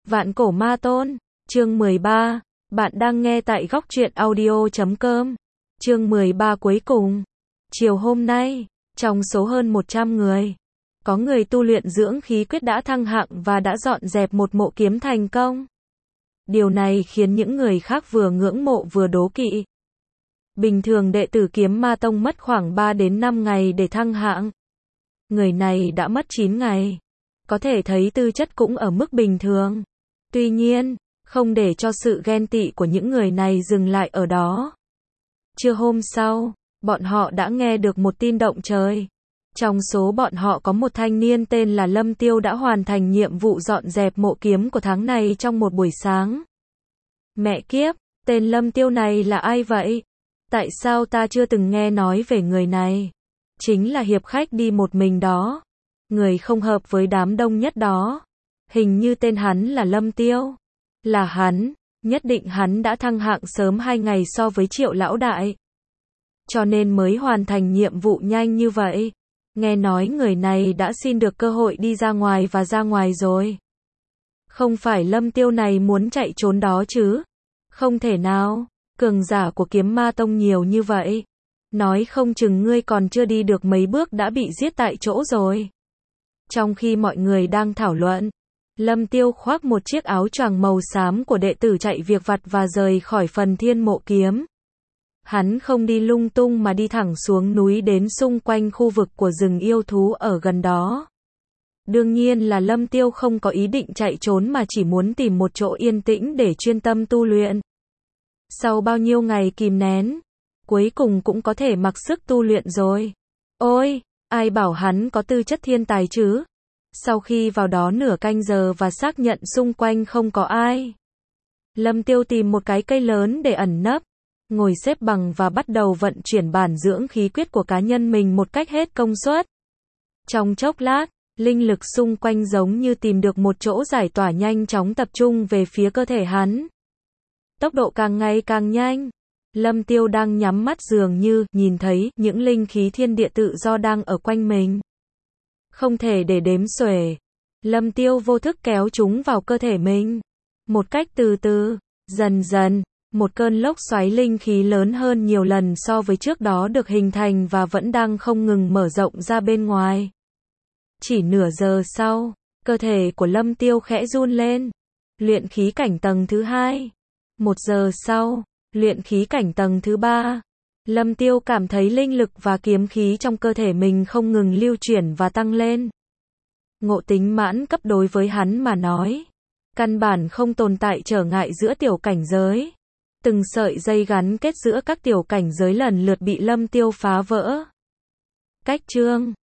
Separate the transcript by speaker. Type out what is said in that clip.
Speaker 1: Vạn cổ ma tôn, chương 13, bạn đang nghe tại góc truyện audio.com. Chương 13 cuối cùng. Chiều hôm nay, trong số hơn 100 người, có người tu luyện dưỡng khí quyết đã thăng hạng và đã dọn dẹp một mộ kiếm thành công. Điều này khiến những người khác vừa ngưỡng mộ vừa đố kỵ. Bình thường đệ tử Kiếm Ma Tông mất khoảng 3 đến 5 ngày để thăng hạng. Người này đã mất 9 ngày. Có thể thấy tư chất cũng ở mức bình thường. Tuy nhiên, không để cho sự ghen tị của những người này dừng lại ở đó. Trưa hôm sau, bọn họ đã nghe được một tin động trời. Trong số bọn họ có một thanh niên tên là Lâm Tiêu đã hoàn thành nhiệm vụ dọn dẹp mộ kiếm của tháng này trong một buổi sáng. Mẹ kiếp, tên Lâm Tiêu này là ai vậy? Tại sao ta chưa từng nghe nói về người này? Chính là hiệp khách đi một mình đó. Người không hợp với đám đông nhất đó. Hình như tên hắn là Lâm Tiêu. Là hắn, nhất định hắn đã thăng hạng sớm 2 ngày so với Triệu lão đại. Cho nên mới hoàn thành nhiệm vụ nhanh như vậy. Nghe nói người này đã xin được cơ hội đi ra ngoài và ra ngoài rồi. Không phải Lâm Tiêu này muốn chạy trốn đó chứ? Không thể nào, cường giả của Kiếm Ma Tông nhiều như vậy. Nói không chừng ngươi còn chưa đi được mấy bước đã bị giết tại chỗ rồi. Trong khi mọi người đang thảo luận, Lâm Tiêu khoác một chiếc áo choàng màu xám của đệ tử chạy việc vặt và rời khỏi phần thiên mộ kiếm. Hắn không đi lung tung mà đi thẳng xuống núi đến xung quanh khu vực của rừng yêu thú ở gần đó. Đương nhiên là Lâm Tiêu không có ý định chạy trốn mà chỉ muốn tìm một chỗ yên tĩnh để chuyên tâm tu luyện. Sau bao nhiêu ngày kìm nén, cuối cùng cũng có thể mặc sức tu luyện rồi. Ôi, ai bảo hắn có tư chất thiên tài chứ? Sau khi vào đó nửa canh giờ và xác nhận xung quanh không có ai, Lâm Tiêu tìm một cái cây lớn để ẩn nấp, ngồi xếp bằng và bắt đầu vận chuyển bản dưỡng khí quyết của cá nhân mình một cách hết công suất. Trong chốc lát, linh lực xung quanh giống như tìm được một chỗ giải tỏa nhanh chóng tập trung về phía cơ thể hắn. Tốc độ càng ngày càng nhanh. Lâm Tiêu đang nhắm mắt dường như nhìn thấy những linh khí thiên địa tự do đang ở quanh mình. Không thể để đếm xuể. Lâm Tiêu vô thức kéo chúng vào cơ thể mình. Một cách từ từ, dần dần, một cơn lốc xoáy linh khí lớn hơn nhiều lần so với trước đó được hình thành và vẫn đang không ngừng mở rộng ra bên ngoài. Chỉ nửa giờ sau, cơ thể của Lâm Tiêu khẽ run lên. Luyện khí cảnh tầng thứ 2. 1 giờ sau, luyện khí cảnh tầng thứ 3. Lâm Tiêu cảm thấy linh lực và kiếm khí trong cơ thể mình không ngừng lưu chuyển và tăng lên. Ngộ tính mãn cấp đối với hắn mà nói, căn bản không tồn tại trở ngại giữa tiểu cảnh giới. Từng sợi dây gắn kết giữa các tiểu cảnh giới lần lượt bị Lâm Tiêu phá vỡ. Cách chương